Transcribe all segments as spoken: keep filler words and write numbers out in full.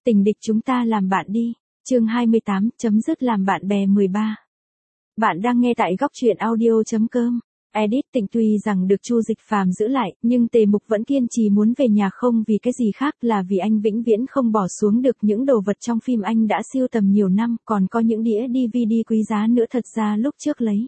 Tình địch chúng ta làm bạn đi. Chương hai mươi tám, chấm dứt làm bạn bè mười ba. Bạn đang nghe tại góc truyện audio chấm com. Edit Tình tuy rằng được Chu Dịch Phàm giữ lại, nhưng Tề Mục vẫn kiên trì muốn về nhà, không vì cái gì khác, là vì anh vĩnh viễn không bỏ xuống được những đồ vật trong phim anh đã sưu tầm nhiều năm, còn có những đĩa đê vê đê quý giá nữa. Thật ra lúc trước lấy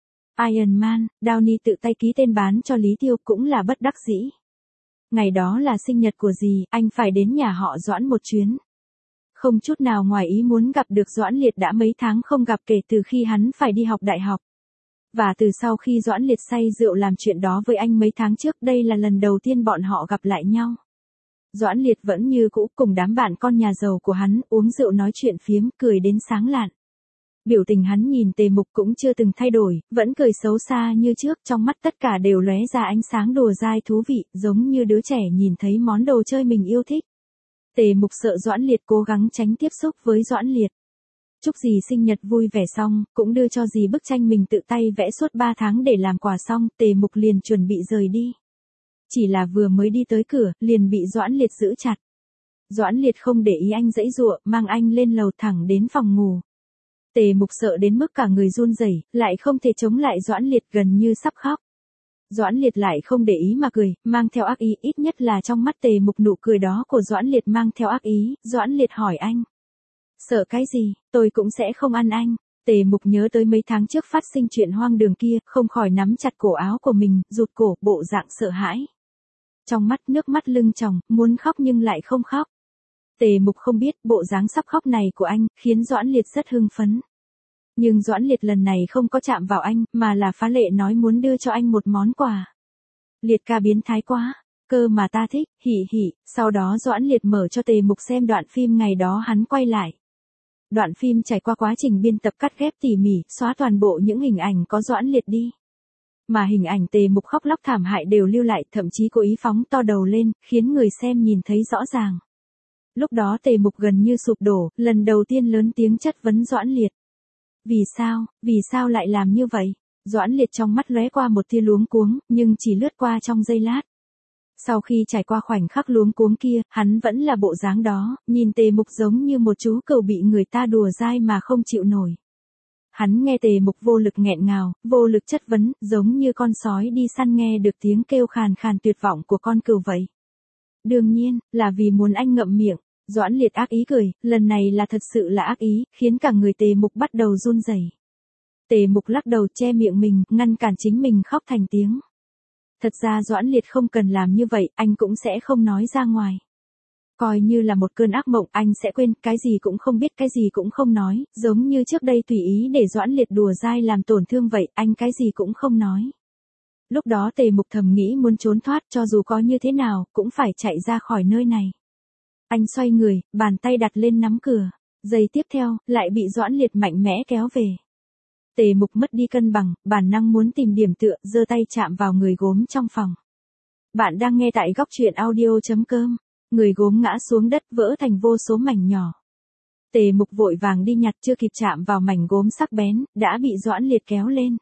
Iron Man, Downey tự tay ký tên bán cho Lý Tiêu cũng là bất đắc dĩ. Ngày đó là sinh nhật của dì, anh phải đến nhà họ Doãn một chuyến. Không chút nào ngoài ý muốn gặp được Doãn Liệt, đã mấy tháng không gặp kể từ khi hắn phải đi học đại học. Và từ sau khi Doãn Liệt say rượu làm chuyện đó với anh mấy tháng trước, đây là lần đầu tiên bọn họ gặp lại nhau. Doãn Liệt vẫn như cũ cùng đám bạn con nhà giàu của hắn, uống rượu nói chuyện phiếm, cười đến sáng lạn. Biểu tình hắn nhìn Tề Mục cũng chưa từng thay đổi, vẫn cười xấu xa như trước, trong mắt tất cả đều lóe ra ánh sáng đùa dai thú vị, giống như đứa trẻ nhìn thấy món đồ chơi mình yêu thích. Tề Mục sợ Doãn Liệt, cố gắng tránh tiếp xúc với Doãn Liệt. Chúc dì sinh nhật vui vẻ xong, cũng đưa cho dì bức tranh mình tự tay vẽ suốt ba tháng để làm quà xong, Tề Mục liền chuẩn bị rời đi. Chỉ là vừa mới đi tới cửa, liền bị Doãn Liệt giữ chặt. Doãn Liệt không để ý anh giãy giụa, mang anh lên lầu thẳng đến phòng ngủ. Tề Mục sợ đến mức cả người run rẩy, lại không thể chống lại Doãn Liệt, gần như sắp khóc. Doãn Liệt lại không để ý mà cười, mang theo ác ý, ít nhất là trong mắt Tề Mục nụ cười đó của Doãn Liệt mang theo ác ý. Doãn Liệt hỏi anh: sợ cái gì, tôi cũng sẽ không ăn anh. Tề Mục nhớ tới mấy tháng trước phát sinh chuyện hoang đường kia, không khỏi nắm chặt cổ áo của mình, rụt cổ, bộ dạng sợ hãi. Trong mắt nước mắt lưng tròng, muốn khóc nhưng lại không khóc. Tề Mục không biết, bộ dáng sắp khóc này của anh, khiến Doãn Liệt rất hưng phấn. Nhưng Doãn Liệt lần này không có chạm vào anh, mà là phá lệ nói muốn đưa cho anh một món quà. Liệt ca biến thái quá, cơ mà ta thích, hỉ hỉ. Sau đó Doãn Liệt mở cho Tề Mục xem đoạn phim ngày đó hắn quay lại. Đoạn phim trải qua quá trình biên tập cắt ghép tỉ mỉ, xóa toàn bộ những hình ảnh có Doãn Liệt đi. Mà hình ảnh Tề Mục khóc lóc thảm hại đều lưu lại, thậm chí cố ý phóng to đầu lên, khiến người xem nhìn thấy rõ ràng. Lúc đó Tề Mục gần như sụp đổ, lần đầu tiên lớn tiếng chất vấn Doãn Liệt. Vì sao, vì sao lại làm như vậy? Doãn Liệt trong mắt lóe qua một tia luống cuống, nhưng chỉ lướt qua trong giây lát. Sau khi trải qua khoảnh khắc luống cuống kia, hắn vẫn là bộ dáng đó, nhìn Tề Mục giống như một chú cừu bị người ta đùa dai mà không chịu nổi. Hắn nghe Tề Mục vô lực nghẹn ngào, vô lực chất vấn, giống như con sói đi săn nghe được tiếng kêu khàn khàn tuyệt vọng của con cừu vậy. Đương nhiên, là vì muốn anh ngậm miệng. Doãn Liệt ác ý cười, lần này là thật sự là ác ý, khiến cả người Tề Mục bắt đầu run rẩy. Tề Mục lắc đầu che miệng mình, ngăn cản chính mình khóc thành tiếng. Thật ra Doãn Liệt không cần làm như vậy, anh cũng sẽ không nói ra ngoài. Coi như là một cơn ác mộng, anh sẽ quên, cái gì cũng không biết, cái gì cũng không nói, giống như trước đây tùy ý để Doãn Liệt đùa dai làm tổn thương vậy, anh cái gì cũng không nói. Lúc đó Tề Mục thầm nghĩ muốn trốn thoát, cho dù có như thế nào, cũng phải chạy ra khỏi nơi này. Anh xoay người, bàn tay đặt lên nắm cửa. Giây tiếp theo, lại bị Doãn Liệt mạnh mẽ kéo về. Tề Mục mất đi cân bằng, bản năng muốn tìm điểm tựa, giơ tay chạm vào người gốm trong phòng. Bạn đang nghe tại góc truyện audio chấm com. Người gốm ngã xuống đất, vỡ thành vô số mảnh nhỏ. Tề Mục vội vàng đi nhặt, chưa kịp chạm vào mảnh gốm sắc bén, đã bị Doãn Liệt kéo lên.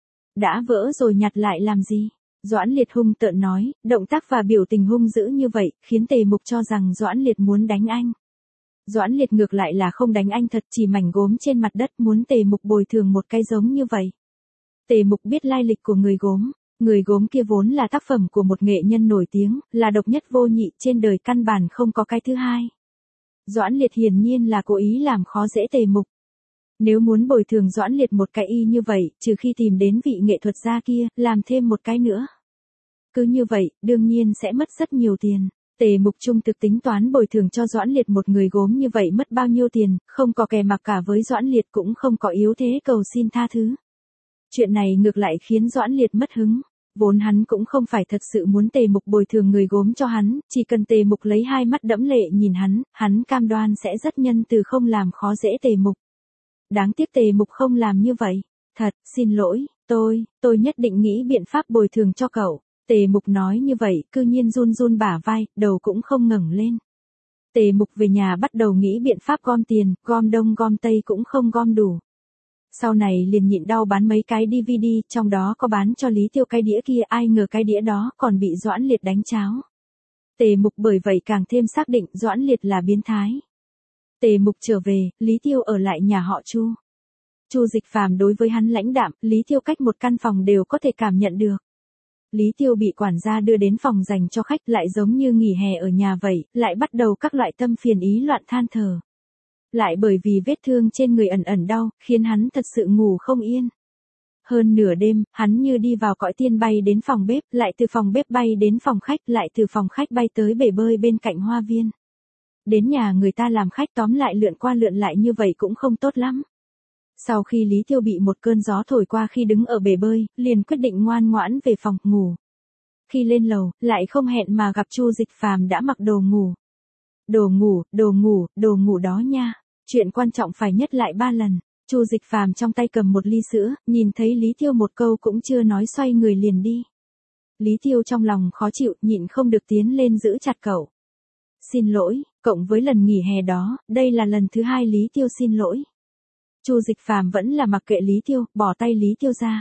Đã vỡ rồi nhặt lại làm gì? Doãn Liệt hung tợn nói, động tác và biểu tình hung dữ như vậy, khiến Tề Mục cho rằng Doãn Liệt muốn đánh anh. Doãn Liệt ngược lại là không đánh anh thật, chỉ mảnh gốm trên mặt đất, muốn Tề Mục bồi thường một cái giống như vậy. Tề Mục biết lai lịch của người gốm. Người gốm kia vốn là tác phẩm của một nghệ nhân nổi tiếng, là độc nhất vô nhị, trên đời căn bản không có cái thứ hai. Doãn Liệt hiển nhiên là cố ý làm khó dễ Tề Mục. Nếu muốn bồi thường Doãn Liệt một cái y như vậy, trừ khi tìm đến vị nghệ thuật gia kia, làm thêm một cái nữa. Cứ như vậy, đương nhiên sẽ mất rất nhiều tiền. Tề Mục trung thực tính toán bồi thường cho Doãn Liệt một người gốm như vậy mất bao nhiêu tiền, không có kè mặc cả với Doãn Liệt, cũng không có yếu thế cầu xin tha thứ. Chuyện này ngược lại khiến Doãn Liệt mất hứng. Vốn hắn cũng không phải thật sự muốn Tề Mục bồi thường người gốm cho hắn, chỉ cần Tề Mục lấy hai mắt đẫm lệ nhìn hắn, hắn cam đoan sẽ rất nhân từ không làm khó dễ Tề Mục. Đáng tiếc Tề Mục không làm như vậy. Thật, xin lỗi, tôi, tôi nhất định nghĩ biện pháp bồi thường cho cậu. Tề Mục nói như vậy, cư nhiên run run bả vai, đầu cũng không ngẩng lên. Tề Mục về nhà bắt đầu nghĩ biện pháp gom tiền, gom đông gom tây cũng không gom đủ. Sau này liền nhịn đau bán mấy cái đê vê đê, trong đó có bán cho Lý Tiêu cái đĩa kia, ai ngờ cái đĩa đó còn bị Doãn Liệt đánh cháo. Tề Mục bởi vậy càng thêm xác định Doãn Liệt là biến thái. Tề Mục trở về, Lý Tiêu ở lại nhà họ Chu. Chu Dịch Phàm đối với hắn lãnh đạm, Lý Tiêu cách một căn phòng đều có thể cảm nhận được. Lý Tiêu bị quản gia đưa đến phòng dành cho khách lại giống như nghỉ hè ở nhà vậy, lại bắt đầu các loại tâm phiền ý loạn than thở. Lại bởi vì vết thương trên người ẩn ẩn đau, khiến hắn thật sự ngủ không yên. Hơn nửa đêm, hắn như đi vào cõi tiên bay đến phòng bếp, lại từ phòng bếp bay đến phòng khách, lại từ phòng khách bay tới bể bơi bên cạnh hoa viên. Đến nhà người ta làm khách tóm lại lượn qua lượn lại như vậy cũng không tốt lắm. Sau khi Lý Tiêu bị một cơn gió thổi qua khi đứng ở bể bơi, liền quyết định ngoan ngoãn về phòng ngủ. Khi lên lầu, lại không hẹn mà gặp Chu Dịch Phàm đã mặc đồ ngủ. Đồ ngủ, đồ ngủ, đồ ngủ đó nha. Chuyện quan trọng phải nhất lại ba lần. Chu Dịch Phàm trong tay cầm một ly sữa, nhìn thấy Lý Tiêu một câu cũng chưa nói xoay người liền đi. Lý Tiêu trong lòng khó chịu, nhịn không được tiến lên giữ chặt cậu. Xin lỗi, cộng với lần nghỉ hè đó, đây là lần thứ hai Lý Tiêu xin lỗi. Chu Dịch Phàm vẫn là mặc kệ Lý Tiêu, bỏ tay Lý Tiêu ra.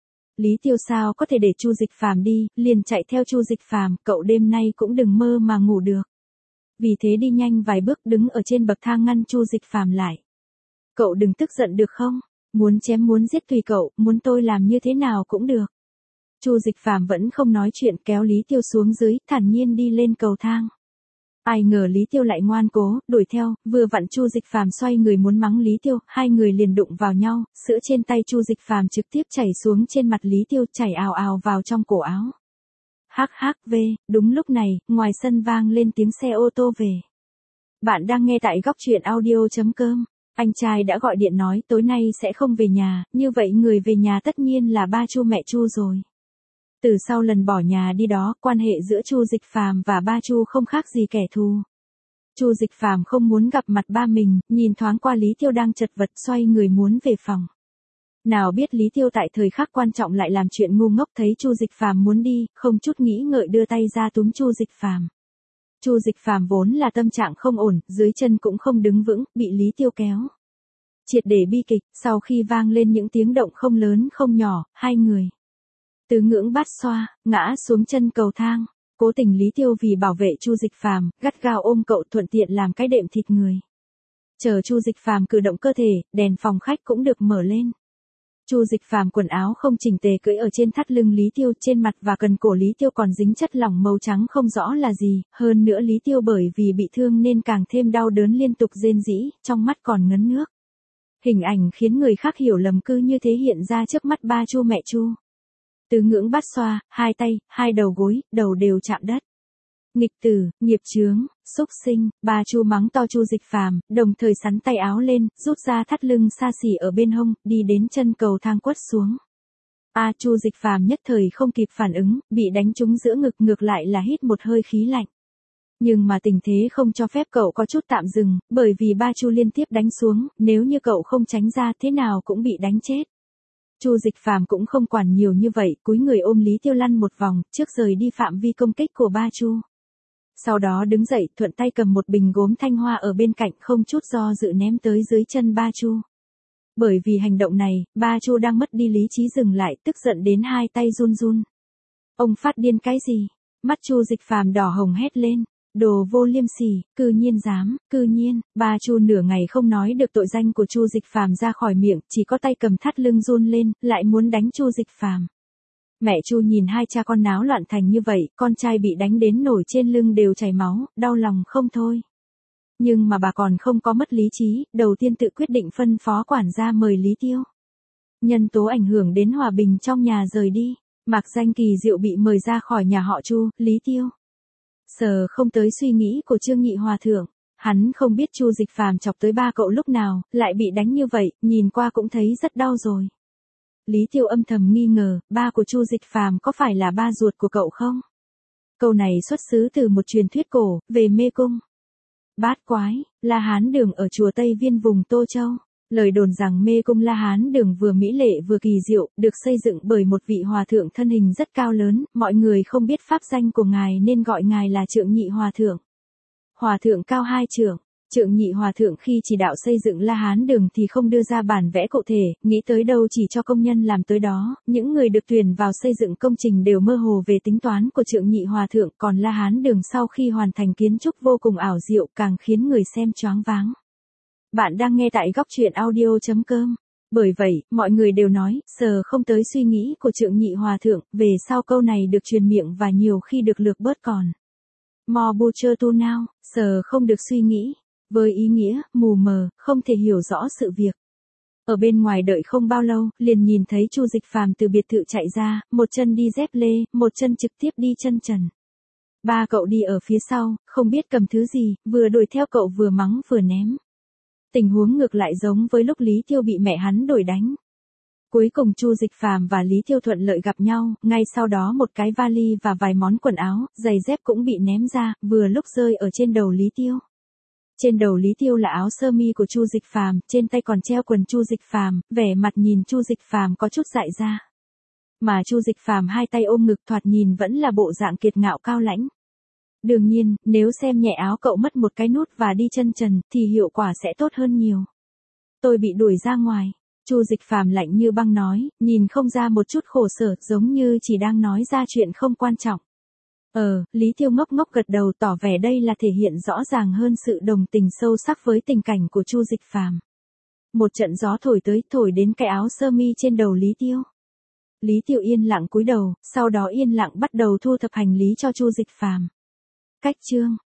Lý Tiêu sao có thể để Chu Dịch Phàm đi, liền chạy theo Chu Dịch Phàm, cậu đêm nay cũng đừng mơ mà ngủ được. Vì thế đi nhanh vài bước đứng ở trên bậc thang ngăn Chu Dịch Phàm lại. Cậu đừng tức giận được không? Muốn chém muốn giết tùy cậu, muốn tôi làm như thế nào cũng được. Chu Dịch Phàm vẫn không nói chuyện kéo Lý Tiêu xuống dưới, thản nhiên đi lên cầu thang. Ai ngờ Lý Tiêu lại ngoan cố, đuổi theo, vừa vặn Chu Dịch Phàm xoay người muốn mắng Lý Tiêu, hai người liền đụng vào nhau, sữa trên tay Chu Dịch Phàm trực tiếp chảy xuống trên mặt Lý Tiêu, chảy ào ào vào trong cổ áo. Hắc hắc về, đúng lúc này, ngoài sân vang lên tiếng xe ô tô về. Bạn đang nghe tại góc truyện audio chấm com. Anh trai đã gọi điện nói tối nay sẽ không về nhà, như vậy người về nhà tất nhiên là ba Chu mẹ Chu rồi. Từ sau lần bỏ nhà đi đó, quan hệ giữa Chu Dịch Phàm và ba Chu không khác gì kẻ thù. Chu Dịch Phàm không muốn gặp mặt ba mình, nhìn thoáng qua Lý Tiêu đang chật vật xoay người muốn về phòng. Nào biết Lý Tiêu tại thời khắc quan trọng lại làm chuyện ngu ngốc, thấy Chu Dịch Phàm muốn đi, không chút nghĩ ngợi đưa tay ra túm Chu Dịch Phàm. Chu Dịch Phàm vốn là tâm trạng không ổn, dưới chân cũng không đứng vững, bị Lý Tiêu kéo. Triệt để bi kịch, sau khi vang lên những tiếng động không lớn không nhỏ, hai người tứ ngưỡng bát xoa, ngã xuống chân cầu thang. Cố tình Lý Tiêu vì bảo vệ Chu Dịch Phàm, gắt gao ôm cậu thuận tiện làm cái đệm thịt người. Chờ Chu Dịch Phàm cử động cơ thể, đèn phòng khách cũng được mở lên. Chu Dịch Phàm quần áo không chỉnh tề cưỡi ở trên thắt lưng Lý Tiêu, trên mặt và cần cổ Lý Tiêu còn dính chất lỏng màu trắng không rõ là gì, hơn nữa Lý Tiêu bởi vì bị thương nên càng thêm đau đớn liên tục rên rỉ, trong mắt còn ngấn nước. Hình ảnh khiến người khác hiểu lầm cứ như thế hiện ra trước mắt ba Chu mẹ Chu. Tứ ngưỡng bát xoa, hai tay, hai đầu gối, đầu đều chạm đất. Nghịch tử, nghiệp chướng, xúc sinh, ba Chu mắng to Chu Dịch Phàm, đồng thời sắn tay áo lên, rút ra thắt lưng xa xỉ ở bên hông, đi đến chân cầu thang quất xuống. A Chu Dịch Phàm nhất thời không kịp phản ứng, bị đánh trúng giữa ngực, ngược lại là hít một hơi khí lạnh. Nhưng mà tình thế không cho phép cậu có chút tạm dừng, bởi vì ba Chu liên tiếp đánh xuống, nếu như cậu không tránh ra thế nào cũng bị đánh chết. Chu Dịch Phàm cũng không quản nhiều như vậy, cúi người ôm Lý Tiêu lăn một vòng, trước rời đi phạm vi công kích của ba Chu. Sau đó đứng dậy, thuận tay cầm một bình gốm thanh hoa ở bên cạnh, không chút do dự ném tới dưới chân ba Chu. Bởi vì hành động này, ba Chu đang mất đi lý trí dừng lại, tức giận đến hai tay run run. Ông phát điên cái gì? Mắt Chu Dịch Phàm đỏ hồng hét lên. Đồ vô liêm sỉ, cư nhiên dám, cư nhiên, ba Chu nửa ngày không nói được tội danh của Chu Dịch Phàm ra khỏi miệng, chỉ có tay cầm thắt lưng run lên, lại muốn đánh Chu Dịch Phàm. Mẹ Chu nhìn hai cha con náo loạn thành như vậy, con trai bị đánh đến nổi trên lưng đều chảy máu, đau lòng không thôi. Nhưng mà bà còn không có mất lý trí, đầu tiên tự quyết định phân phó quản gia mời Lý Tiêu. Nhân tố ảnh hưởng đến hòa bình trong nhà rời đi, Mạc Danh Kỳ Diệu bị mời ra khỏi nhà họ Chu, Lý Tiêu. Sờ không tới suy nghĩ của Trương Nhị Hòa Thượng, hắn không biết Chu Dịch Phàm chọc tới ba cậu lúc nào, lại bị đánh như vậy, nhìn qua cũng thấy rất đau rồi. Lý Tiêu âm thầm nghi ngờ, ba của Chu Dịch Phàm có phải là ba ruột của cậu không? Câu này xuất xứ từ một truyền thuyết cổ, về mê cung. Bát quái, La Hán Đường ở chùa Tây Viên vùng Tô Châu. Lời đồn rằng mê cung La Hán Đường vừa mỹ lệ vừa kỳ diệu, được xây dựng bởi một vị hòa thượng thân hình rất cao lớn, mọi người không biết pháp danh của ngài nên gọi ngài là Trượng Nhị Hòa Thượng. Hòa thượng cao hai trượng, Trượng Nhị Hòa Thượng khi chỉ đạo xây dựng La Hán Đường thì không đưa ra bản vẽ cụ thể, nghĩ tới đâu chỉ cho công nhân làm tới đó, những người được tuyển vào xây dựng công trình đều mơ hồ về tính toán của Trượng Nhị Hòa Thượng, còn La Hán Đường sau khi hoàn thành kiến trúc vô cùng ảo diệu càng khiến người xem choáng váng. Bạn đang nghe tại góc truyện audio chấm com. Bởi vậy, mọi người đều nói, sờ không tới suy nghĩ của Trượng Nhị Hòa Thượng, về sau câu này được truyền miệng và nhiều khi được lược bớt còn. More butcher to now, sờ không được suy nghĩ, với ý nghĩa, mù mờ, không thể hiểu rõ sự việc. Ở bên ngoài đợi không bao lâu, liền nhìn thấy Chu Dịch Phàm từ biệt thự chạy ra, một chân đi dép lê, một chân trực tiếp đi chân trần. Ba cậu đi ở phía sau, không biết cầm thứ gì, vừa đuổi theo cậu vừa mắng vừa ném. Tình huống ngược lại giống với lúc Lý Thiêu bị mẹ hắn đuổi đánh. Cuối cùng Chu Dịch Phàm và Lý Thiêu thuận lợi gặp nhau, ngay sau đó một cái vali và vài món quần áo, giày dép cũng bị ném ra, vừa lúc rơi ở trên đầu Lý Thiêu. Trên đầu Lý Thiêu là áo sơ mi của Chu Dịch Phàm, trên tay còn treo quần Chu Dịch Phàm, vẻ mặt nhìn Chu Dịch Phàm có chút dại ra. Mà Chu Dịch Phàm hai tay ôm ngực thoạt nhìn vẫn là bộ dạng kiệt ngạo cao lãnh. Đương nhiên, nếu xem nhẹ áo cậu mất một cái nút và đi chân trần, thì hiệu quả sẽ tốt hơn nhiều. Tôi bị đuổi ra ngoài. Chu Dịch Phàm lạnh như băng nói, nhìn không ra một chút khổ sở, giống như chỉ đang nói ra chuyện không quan trọng. Ờ, Lý Thiêu ngốc ngốc gật đầu tỏ vẻ đây là thể hiện rõ ràng hơn sự đồng tình sâu sắc với tình cảnh của Chu Dịch Phàm. Một trận gió thổi tới, thổi đến cái áo sơ mi trên đầu Lý Thiêu. Lý Thiêu yên lặng cúi đầu, sau đó yên lặng bắt đầu thu thập hành lý cho Chu Dịch Phàm. Cách chương